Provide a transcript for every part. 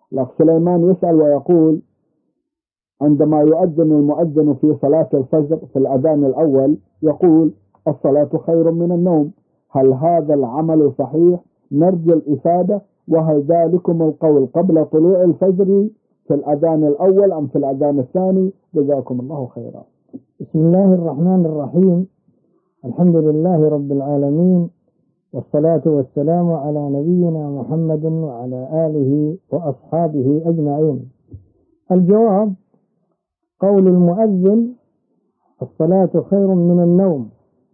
الأخ سليمان يسأل ويقول: عندما يؤذن المؤذن في صلاة الفجر في الأذان الأول يقول: الصلاة خير من النوم، هل هذا العمل صحيح؟ نرجو الإفادة، وهل ذلكم القول قبل طلوع الفجر في الأذان الأول أم في الأذان الثاني؟ جزاكم الله خيرا. بسم الله الرحمن الرحيم، الحمد لله رب العالمين، والصلاة والسلام على نبينا محمد وعلى آله وأصحابه أجمعين. الجواب: قول المؤذن الصلاة خير من النوم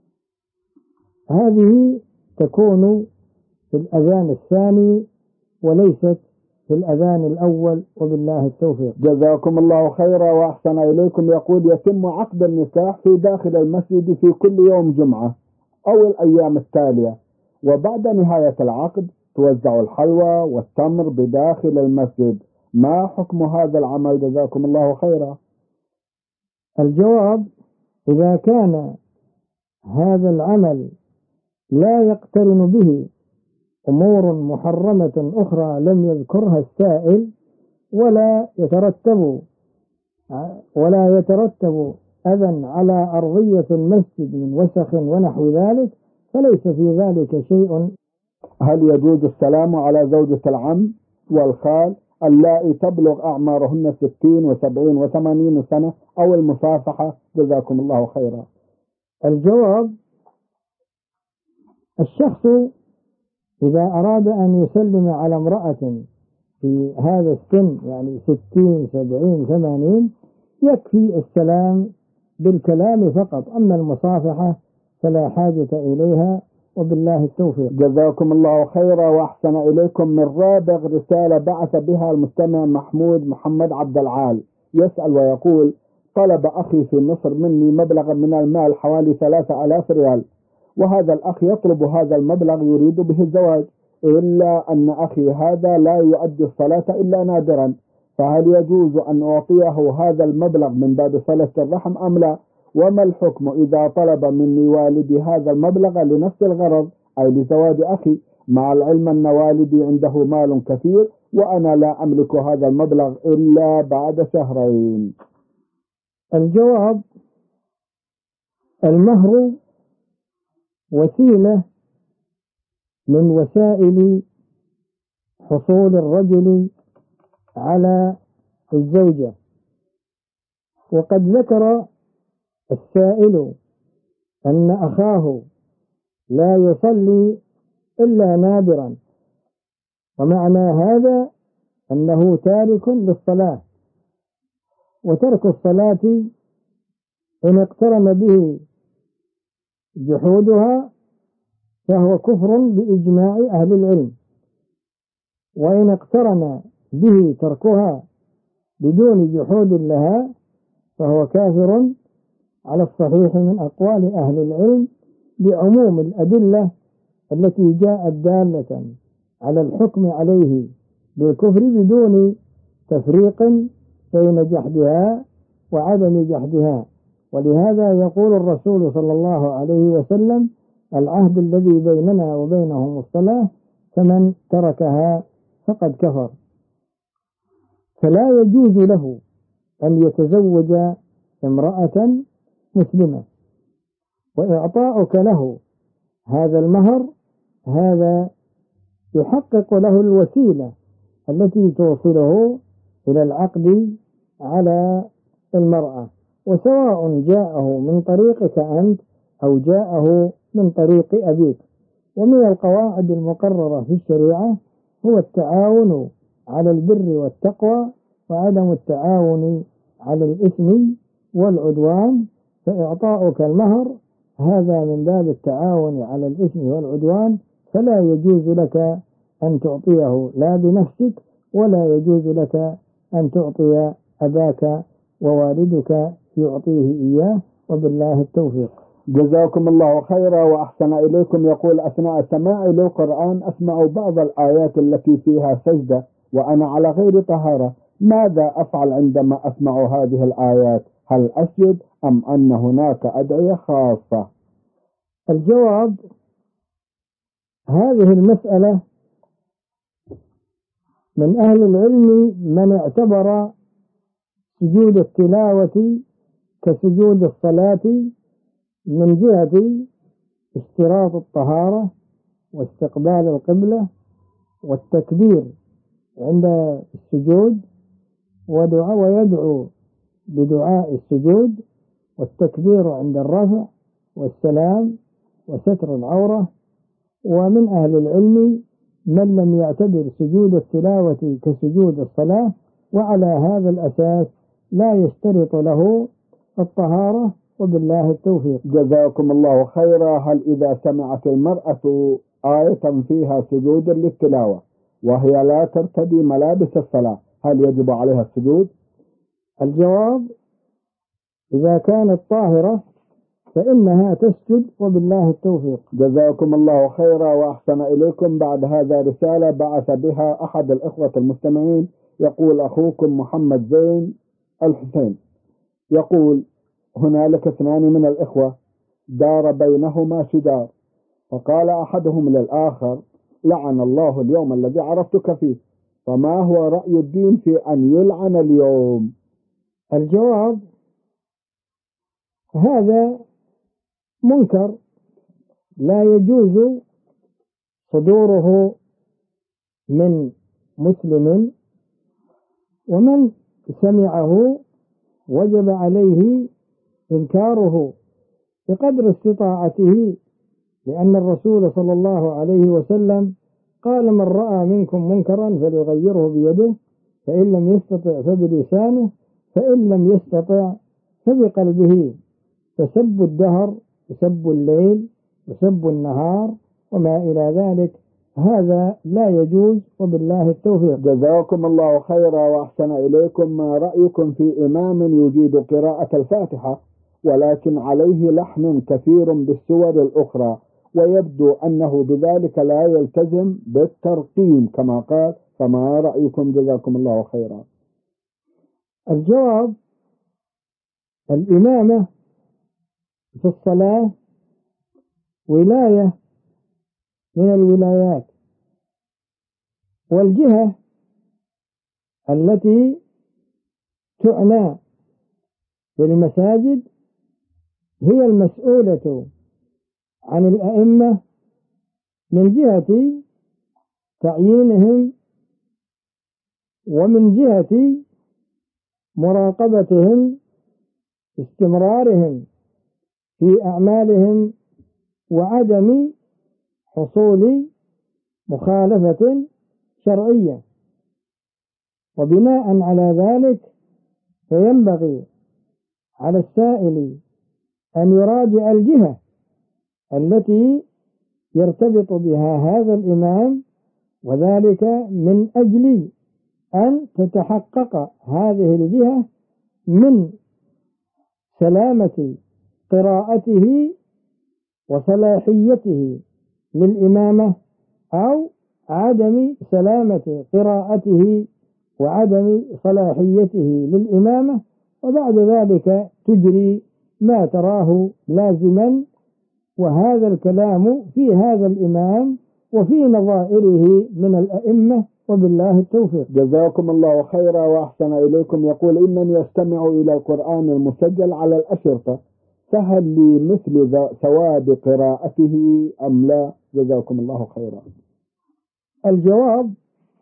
هذه تكون في الأذان الثاني وليست في الأذان الأول، وبالله التوفيق. جزاكم الله خيرا وأحسن إليكم. يقول: يتم عقد النكاح في داخل المسجد في كل يوم جمعة أو الأيام التالية، وبعد نهاية العقد توزع الحلوى والتمر بداخل المسجد، ما حكم هذا العمل؟ جزاكم الله خيرا. الجواب: إذا كان هذا العمل لا يقترن به أمور محرمة أخرى لم يذكرها السائل، ولا يترتب أذى على أرضية المسجد من وسخ ونحو ذلك، فليس في ذلك شيء. هل يجوز السلام على زوجة العم والخال اللائي تبلغ أعمارهن 60 و70 و80 سنة، أو المصافحة؟ جزاكم الله خيرا. الجواب: الشخص إذا أراد أن يسلم على امرأة في هذا السن، يعني 60 70 80، يكفي السلام بالكلام فقط، أما المصافحة فلا حاجة إليها، وبالله التوفيق. جزاكم الله خيرا وأحسن إليكم. من رابغ رسالة بعث بها المستمع محمود محمد عبد العال يسأل ويقول: طلب أخي في مصر مني مبلغا من المال حوالي 3000 ريال، وهذا الأخ يطلب هذا المبلغ يريد به الزواج، إلا أن أخي هذا لا يؤدي الصلاة إلا نادرا، فهل يجوز أن أعطيه هذا المبلغ من باب صلة الرحم أم لا؟ وما الحكم إذا طلب مني والدي هذا المبلغ لنفس الغرض، أي لزواج أخي، مع العلم أن والدي عنده مال كثير وأنا لا أملك هذا المبلغ إلا بعد شهرين؟ الجواب: المهر وسيلة من وسائل حصول الرجل على الزوجة، وقد ذكر السائل أن أخاه لا يصلي إلا نادرا، ومعنى هذا أنه تارك للصلاة، وترك الصلاة إن اقترن به جحودها فهو كفر بإجماع أهل العلم، وإن اقترن به تركها بدون جحود لها فهو كافر على الصحيح من أقوال أهل العلم، بعموم الأدلة التي جاءت دالة على الحكم عليه بالكفر بدون تفريق بين جحدها وعدم جحدها. ولهذا يقول الرسول صلى الله عليه وسلم: العهد الذي بيننا وبينهم الصلاة، فمن تركها فقد كفر. فلا يجوز له أن يتزوج امرأة مسلمة، وإعطاؤك له هذا المهر هذا يحقق له الوسيلة التي توصله إلى العقد على المرأة، وسواء جاءه من طريقك أنت أو جاءه من طريق أبيك. ومن القواعد المقررة في الشريعة هو التعاون على البر والتقوى، وعدم التعاون على الإثم والعدوان، فإعطاؤك المهر هذا من باب التعاون على الإثم والعدوان، فلا يجوز لك أن تعطيه لا بنفسك، ولا يجوز لك أن تعطي أباك ووالدك يعطيه إياه، وبالله التوفيق. جزاكم الله خيرا وأحسن إليكم. يقول: أثناء سماعي للقرآن أسمع بعض الآيات التي فيها سجدة وأنا على غير طهارة، ماذا أفعل عندما أسمع هذه الآيات؟ هل أسجد أم أن هناك أدعية خاصة؟ الجواب: هذه المسألة من أهل العلم من اعتبر سجود التلاوة كسجود الصلاة من جهة اشتراط الطهارة واستقبال القبلة والتكبير عند السجود ويدعو بدعاء السجود والتكبير عند الرفع والسلام وستر العورة. ومن أهل العلم من لم يعتبر سجود التلاوة كسجود الصلاة، وعلى هذا الأساس لا يشترط له الطهارة، وبالله التوفيق. جزاكم الله خيرا. هل إذا سمعت المرأة آية فيها سجود للتلاوة وهي لا ترتدي ملابس الصلاة هل يجب عليها السجود؟ الجواب: إذا كانت طاهرة فإنها تسجد، وبالله التوفيق. جزاكم الله خيرا وأحسن إليكم. بعد هذا رسالة بعث بها أحد الإخوة المستمعين، يقول: أخوكم محمد زين الحسين، يقول: هنالك 2 من الإخوة دار بينهما شجار، فقال أحدهم للآخر: لعن الله اليوم الذي عرفتك فيه، فما هو رأي الدين في أن يلعن اليوم؟ الجواب: هذا منكر لا يجوز صدوره من مسلم، ومن سمعه وجب عليه إنكاره بقدر استطاعته، لأن الرسول صلى الله عليه وسلم قال: من رأى منكم منكرا فليغيره بيده، فإن لم يستطع فبلسانه، فإن لم يستطع فبقلبه. فسب الدهر وسب الليل وسب النهار وما إلى ذلك هذا لا يجوز، وبالله التوفيق. جزاكم الله خيرا وأحسن إليكم. ما رأيكم في إمام يجيد قراءة الفاتحة ولكن عليه لحن كثير بالسور الأخرى، ويبدو أنه بذلك لا يلتزم بالترقيم كما قال، فما رأيكم؟ جزاكم الله خيرا. الجواب: الإمامة في الصلاة ولاية من الولايات، والجهة التي تعنى في المساجد هي المسؤولة عن الأئمة من جهة تعيينهم ومن جهة مراقبتهم، استمرارهم في أعمالهم وعدم حصول مخالفة شرعية. وبناء على ذلك فينبغي على السائل أن يراجع الجهة التي يرتبط بها هذا الإمام، وذلك من أجل أن تتحقق هذه الجهة من سلامة قراءته وصلاحيته للإمامة، أو عدم سلامة قراءته وعدم صلاحيته للإمامة، وبعد ذلك تجري ما تراه لازما. وهذا الكلام في هذا الإمام وفي نظائره من الأئمة، وبالله التوفيق. جزاكم الله خيرا وأحسن إليكم. يقول: إنني أستمع إلى القرآن المسجل على الأشرطة، فهل لي مثل ثواب قراءته أم لا؟ جزاكم الله خيرا. الجواب: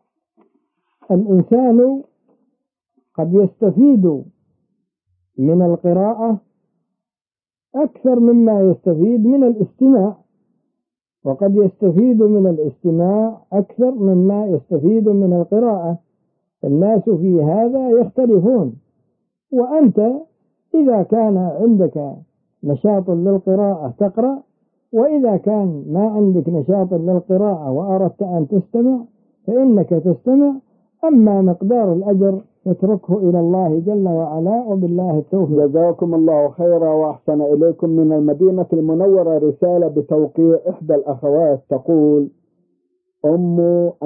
الإنسان قد يستفيد من القراءة أكثر مما يستفيد من الاستماع، وقد يستفيد من الاستماع أكثر مما يستفيد من القراءة. الناس في هذا يختلفون، وأنت إذا كان عندك نشاط للقراءة تقرأ، وإذا كان ما عندك نشاط للقراءة وأردت أن تستمع فإنك تستمع. أما مقدار الأجر اتركه إلى الله جل وعلا، وبالله التوفيق. جزاكم الله خيرا وأحسن إليكم. من المدينة المنورة رسالة بتوقيع إحدى الأخوات، تقول: أم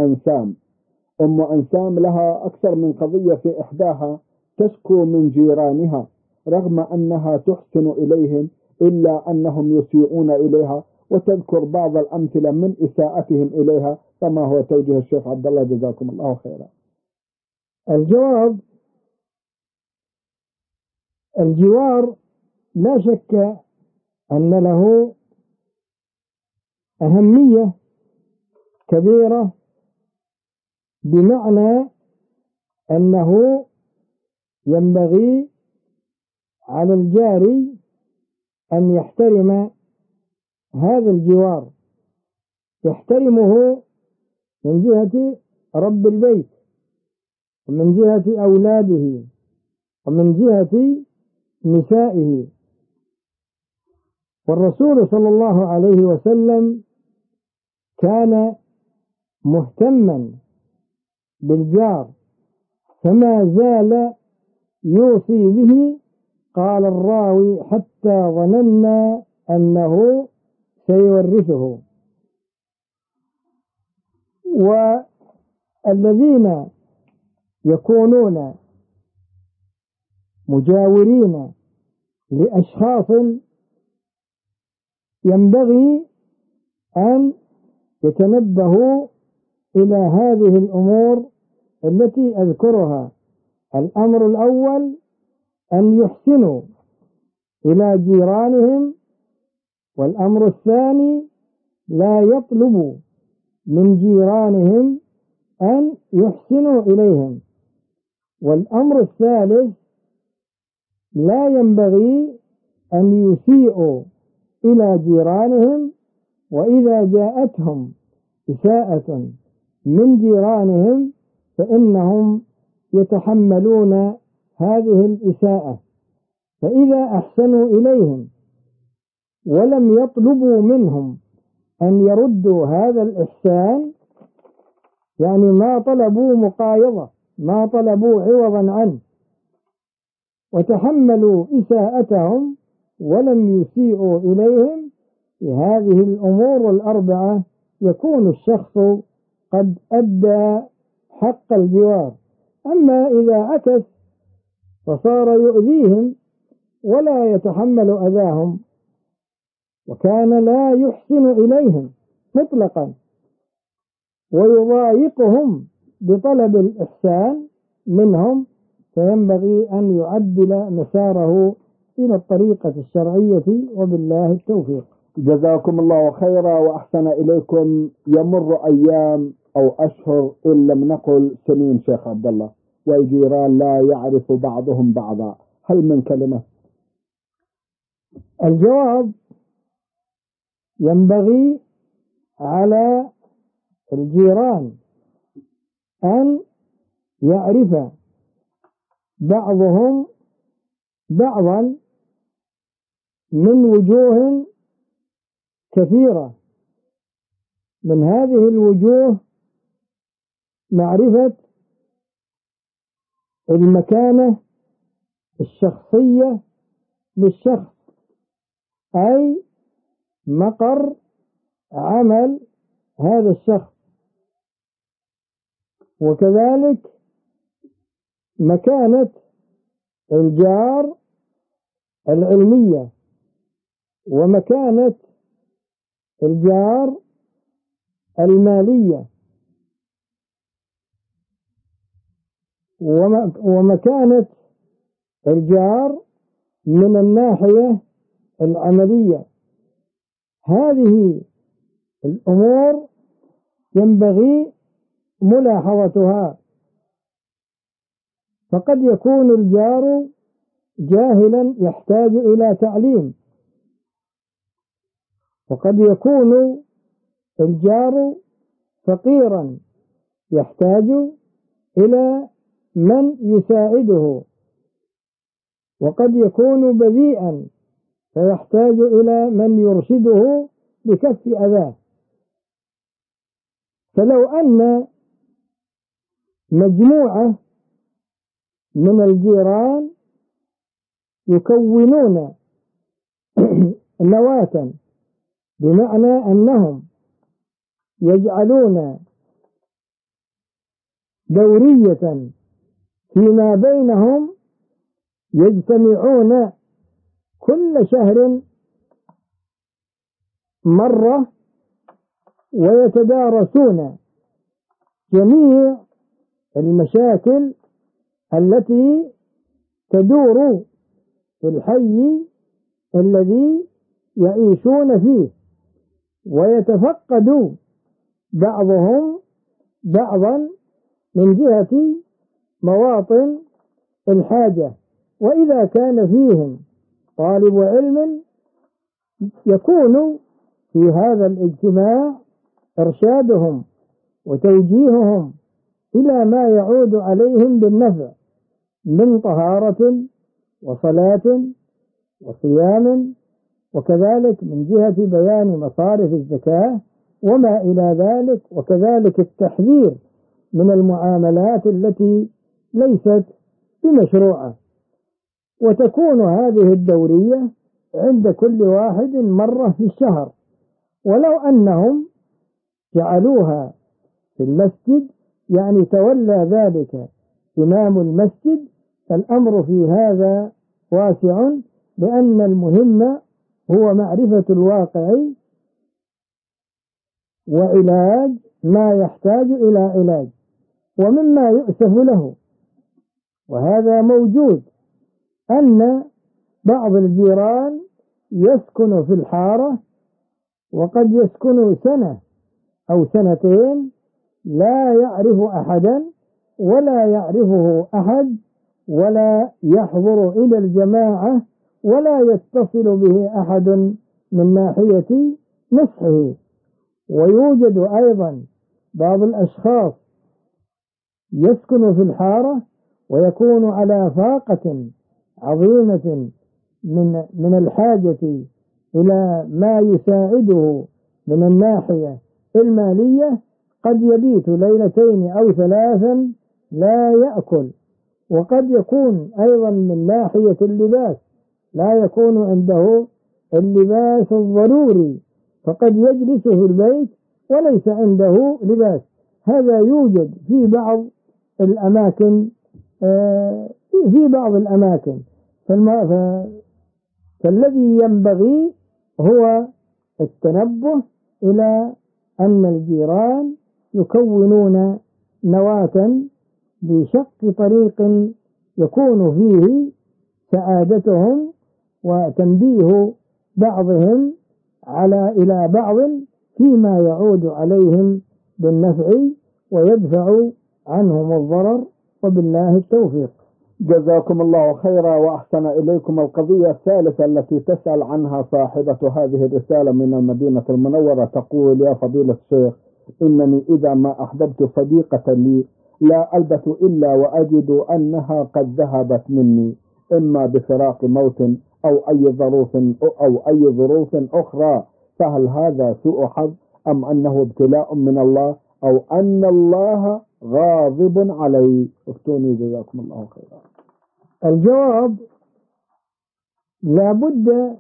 أنسام لها أكثر من قضية، في إحداها تشكو من جيرانها رغم أنها تحسن إليهم إلا أنهم يسيئون إليها، وتذكر بعض الأمثلة من إساءتهم إليها، فما هو توجيه الشيخ عبد الله؟ جزاكم الله خيرا. الجواب: الجوار لا شك أن له أهمية كبيرة، بمعنى أنه ينبغي على الجاري أن يحترم هذا الجوار، يحترمه من جهة رب البيت، ومن جهة أولاده، ومن جهة نسائه. والرسول صلى الله عليه وسلم كان مهتما بالجار، فما زال يوصي به. قال الراوي: حتى ظننا أنه سيورثه. والذين يكونون مجاورين لأشخاص ينبغي أن يتنبهوا إلى هذه الأمور التي أذكرها. الأمر الأول أن يحسنوا إلى جيرانهم، والأمر الثاني لا يطلبوا من جيرانهم أن يحسنوا إليهم، والأمر الثالث لا ينبغي أن يسيئوا إلى جيرانهم، وإذا جاءتهم إساءة من جيرانهم فإنهم يتحملون هذه الإساءة. فإذا أحسنوا إليهم ولم يطلبوا منهم أن يردوا هذا الإحسان، يعني ما طلبوا مقايضة، ما طلبوا عوضا عنه، وتحملوا إساءتهم ولم يسيئوا إليهم، في هذه الأمور الأربعة يكون الشخص قد أدى حق الجوار. أما إذا عكس فصار يؤذيهم ولا يتحمل أذاهم، وكان لا يحسن إليهم مطلقا، ويضايقهم بطلب الإحسان منهم، فينبغي أن يعدل مساره إلى الطريقة الشرعية، وبالله التوفيق. جزاكم الله خيرا وأحسن إليكم. يمر أيام أو أشهر إن لم نقل سنين شيخ عبد الله، والجيران لا يعرف بعضهم بعضا، هل من كلمة؟ الجواب: ينبغي على الجيران أن يعرف بعضهم بعضا من وجوه كثيرة. من هذه الوجوه معرفة المكانة الشخصية للشخص، أي مقر عمل هذا الشخص، وكذلك مكانة الجار العلمية، ومكانة الجار المالية، ومكانة الجار من الناحية العملية. هذه الأمور ينبغي ملاحظتها، فقد يكون الجار جاهلا يحتاج إلى تعليم، وقد يكون الجار فقيرا يحتاج إلى من يساعده، وقد يكون بذيئا فيحتاج إلى من يرشده لكف أذاه. فلو أن مجموعة من الجيران يكونون نواة، بمعنى أنهم يجعلون دورية فيما بينهم، يجتمعون كل شهر مرة ويتدارسون جميع المشاكل التي تدور في الحي الذي يعيشون فيه، ويتفقد بعضهم بعضا من جهة مواطن الحاجة. وإذا كان فيهم طالب علم يكون في هذا الاجتماع إرشادهم وتوجيههم إلى ما يعود عليهم بالنفع من طهارة وصلاة وصيام، وكذلك من جهة بيان مصارف الزكاة وما إلى ذلك، وكذلك التحذير من المعاملات التي ليست بمشروعة. وتكون هذه الدورية عند كل واحد مرة في الشهر، ولو أنهم جعلوها في المسجد يعني تولى ذلك إمام المسجد، فالأمر في هذا واسع، لأن المهم هو معرفة الواقع وعلاج ما يحتاج إلى علاج. ومما يؤسف له، وهذا موجود، أن بعض الجيران يسكن في الحارة وقد يسكن سنة أو سنتين لا يعرف أحدا ولا يعرفه أحد، ولا يحضر إلى الجماعة، ولا يتصل به أحد من ناحية نصحه. ويوجد أيضا بعض الأشخاص يسكن في الحارة ويكون على فاقة عظيمة من الحاجة إلى ما يساعده من الناحية المالية، قد يبيت ليلتين أو ثلاثا لا يأكل. وقد يكون أيضا من ناحية اللباس لا يكون عنده اللباس الضروري، فقد يجلس في البيت وليس عنده لباس. هذا يوجد في بعض الأماكن، فالذي ينبغي هو التنبه إلى أن الجيران يكونون نواة بشق طريق يكون فيه سعادتهم وتنبيه بعضهم إلى بعض فيما يعود عليهم بالنفع ويدفع عنهم الضرر، وبالله التوفيق. جزاكم الله خيرا وأحسن إليكم. القضية الثالثة التي تسأل عنها صاحبة هذه الرسالة من المدينة المنورة تقول: يا فضيلة الشيخ، إنني إذا ما أحببت صديقة لي لا ألبث إلا وأجد أنها قد ذهبت مني، إما بفراق موت أو أي ظروف أخرى، فهل هذا سوء حظ أم أنه ابتلاء من الله أو أن الله غاضب علي؟ افتوني جزاكم الله خيرا. الجواب: لا بد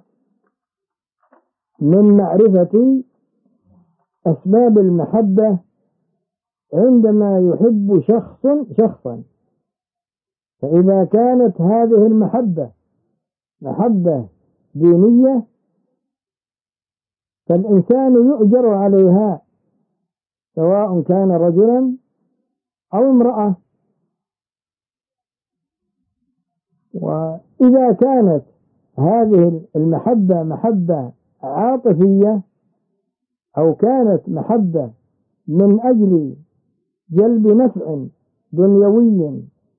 من معرفة أسباب المحبة عندما يحب شخصا. فإذا كانت هذه المحبة محبة دينية فالإنسان يؤجر عليها، سواء كان رجلا أو امرأة. وإذا كانت هذه المحبة محبة عاطفية أو كانت محبة من أجل جلب نفع دنيوي،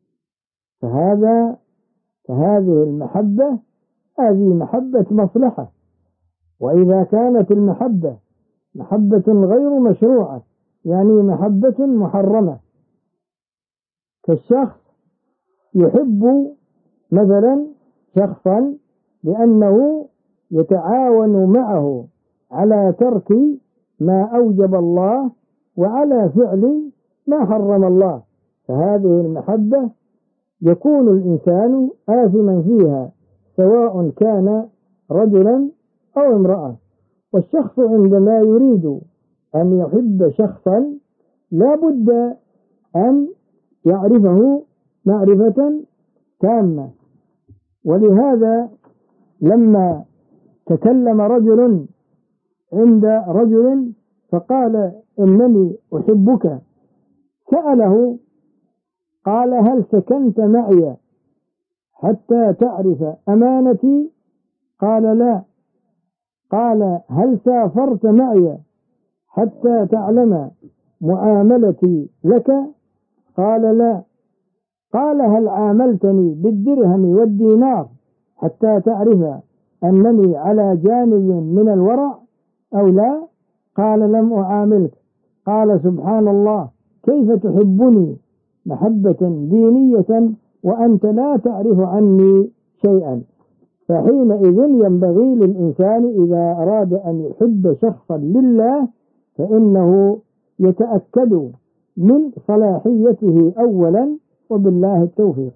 فهذه المحبة هذه محبة مصلحة. وإذا كانت المحبة محبة غير مشروعة، يعني محبة محرمة، كالشخص يحب مثلا شخصا لأنه يتعاون معه على ترك ما أوجب الله وعلى فعل ما حرم الله، فهذه المحبة يكون الإنسان آثما فيها، سواء كان رجلا أو امرأة. والشخص عندما يريد أن يحب شخصا لا بد أن يعرفه معرفة تامة. ولهذا لما تكلم رجل عند رجل فقال: إنني أحبك، سأله: قال هل سكنت معي حتى تعرف أمانتي؟ قال لا. قال هل سافرت معي حتى تعلم معاملتي لك؟ قال لا. قال هل عاملتني بالدرهم والدينار حتى تعرف أنني على جانب من الورع أو لا؟ قال لم أعاملك. قال سبحان الله، كيف تحبني محبة دينية وأنت لا تعرف عني شيئا؟ فحينئذ ينبغي للإنسان إذا أراد أن يحب شخصا لله فإنه يتأكد من صلاحيته أولا، وبالله التوفيق.